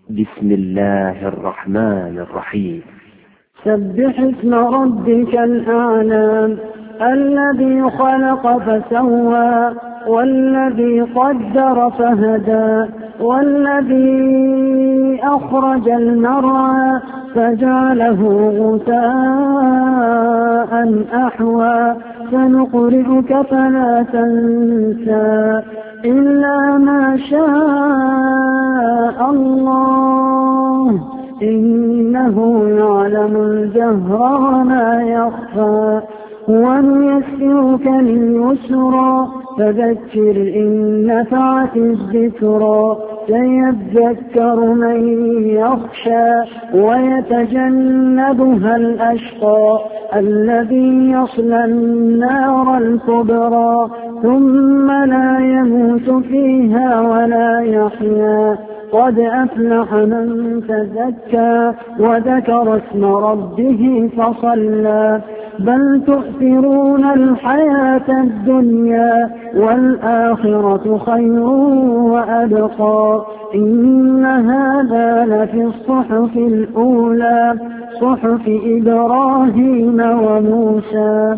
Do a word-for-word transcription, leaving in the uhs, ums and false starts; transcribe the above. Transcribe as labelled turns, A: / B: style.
A: بسم الله الرحمن الرحيم.
B: سبح اسم ربك الأعلى الذي خلق فسوى والذي قدر فهدى والذي أخرج المرعى فجعله غثاء أحوى سنقرئك فلا تنسى إلا ما شاء الله إنه يعلم الجهر وما يخفى ونيسرك لليسرى فذكر إن نفعت الذكرى سيذكر من يخشى ويتجنبها الأشقى الذي يصلى النار الكبرى ثم لا يموت فيها ولا يحيا قد أفلح من تزكى وذكر اسم ربه فصلى بل تؤثرون الحياة الدنيا والآخرة خير وأبقى إن هذا لفي الصحف الأولى صحف إبراهيم وموسى.